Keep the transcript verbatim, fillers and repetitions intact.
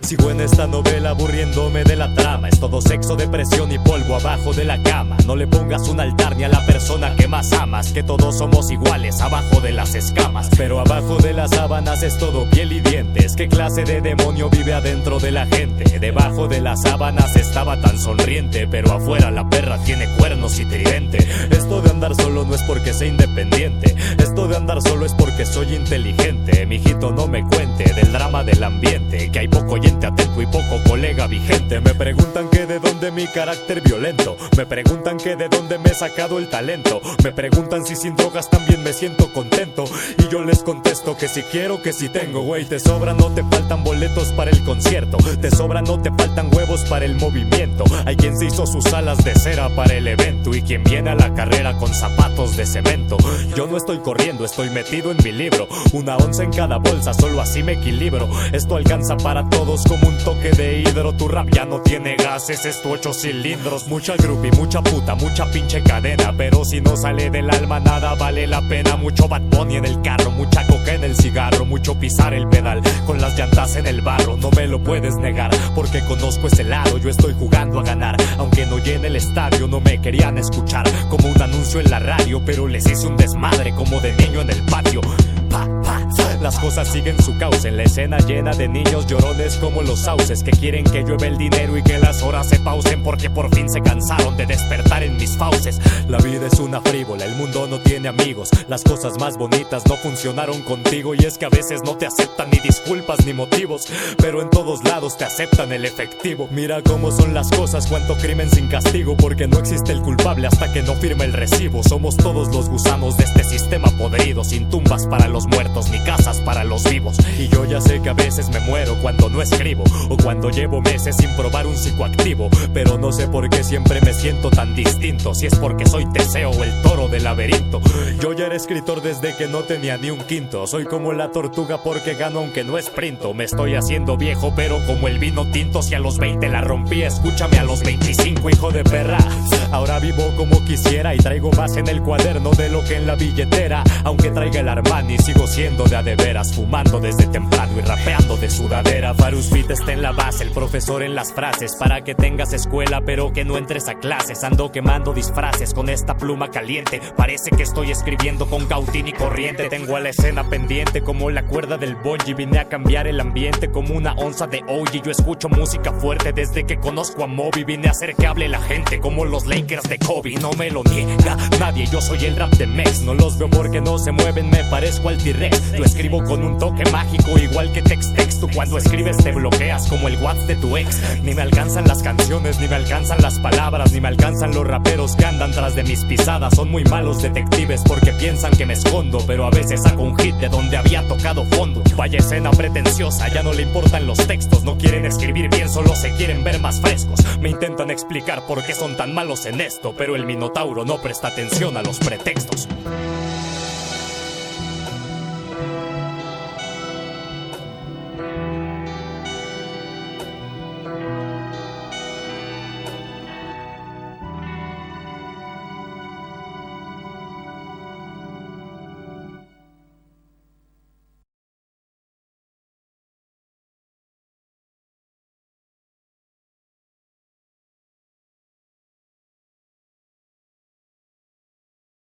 Sigo en esta novela aburriéndome de la trama. Es todo sexo, depresión y polvo abajo de la cama. No le pongas un altar ni a la persona que más amas, que todos somos iguales abajo de las escamas. Pero abajo de las sábanas es todo piel y dientes. ¿Qué clase de demonio vive adentro de la gente? Debajo de las sábanas estaba tan sonriente, pero afuera la perra tiene cuernos y tridente. Esto de andar solo no es porque sea independiente. Esto de andar solo es porque soy inteligente. Mijito, no me cuente del drama del ambiente, que hay poco oyente atento y poco colega vigente. Me preguntan que de dónde mi carácter violento. Me preguntan que de dónde me he sacado el talento. Me preguntan si sin drogas también me siento contento. Y yo les contesto que si quiero, que si tengo. Güey, te sobra, no te faltan boletos para el concierto. Te sobra, no te faltan huevos para el movimiento. Hay quien se hizo sus alas de cera para el evento y quien viene a la carrera con zapatos de cemento. Yo no estoy corriendo, estoy metido en mi libro. Una onza en cada bolsa, solo así me equilibro. Esto alcanza para todos como un toque de hidro. Tu rap ya no tiene gases, esto ocho cilindros. Mucha groupie, mucha puta, mucha pinche cadena, pero si no sale del alma nada vale la pena. Mucho Bad Bunny en el carro, mucha coca en el cigarro, mucho pisar el pedal con las llantas en el barro. No me lo puedes negar, porque conozco ese lado. Yo estoy jugando a ganar, aunque no llene el estadio. No me querían escuchar como un anuncio en la radio, pero les hice un desmadre como de niño en el patio. Pa, pa. Las cosas siguen su cauce en la escena llena de niños llorones como los sauces, que quieren que llueva el dinero y que las horas se pausen porque por fin se cansaron de despertar en mis fauces. La vida es una frívola, el mundo no tiene amigos. Las cosas más bonitas no funcionaron contigo, y es que a veces no te aceptan ni disculpas ni motivos, pero en todos lados te aceptan el efectivo. Mira cómo son las cosas, cuánto crimen sin castigo, porque no existe el culpable hasta que no firme el recibo. Somos todos los gusanos de este sistema podrido, sin tumbas para los muertos ni casas para los vivos. Y yo ya sé que a veces me muero cuando no escribo, o cuando llevo meses sin probar un psicoactivo, pero no sé por qué siempre me siento tan distinto. Si es porque soy Teseo o el toro del laberinto. Yo ya era escritor desde que no tenía ni un quinto. Soy como la tortuga porque gano aunque no esprinto. Me estoy haciendo viejo pero como el vino tinto. Si a los veinte la rompí, escúchame a los veinticinco, hijo de perra. Ahora vivo como quisiera y traigo más en el cuaderno de lo que en la billetera. Aunque traiga el Armani, sigo siendo de a de veras, fumando desde temprano y rapeando de sudadera. Farus Beat está en la base, el profesor en las frases, para que tengas escuela pero que no entres a clases. Ando quemando disfraces con esta pluma caliente, parece que estoy escribiendo con Cautín y corriente. Tengo a la escena pendiente como la cuerda del bungee. Vine a cambiar el ambiente como una onza de O G. Yo escucho música fuerte desde que conozco a Moby. Vine a hacer que hable la gente como los Lakers de Kobe. No me lo niega nadie, yo soy el rap de Mex. No los veo porque no se mueven, me parezco al T-Rex. Yo escribo con un toque mágico igual que Tex-Tex. Tú cuando escribes te bloqueas como el WhatsApp de tu ex. Ni me alcanzan las canciones, ni me alcanzan las palabras, ni me alcanzan los raperos que andan tras de mis pisadas. Son muy malos detectives porque piensan que me escondo, pero a veces saco un hit de donde había tocado fondo. Vaya escena pretenciosa, ya no le importan los textos. No quieren escribir bien, solo se quieren ver más frescos. Me intentan explicar por qué son tan malos en esto, pero el Minotauro no presta atención a los pretextos.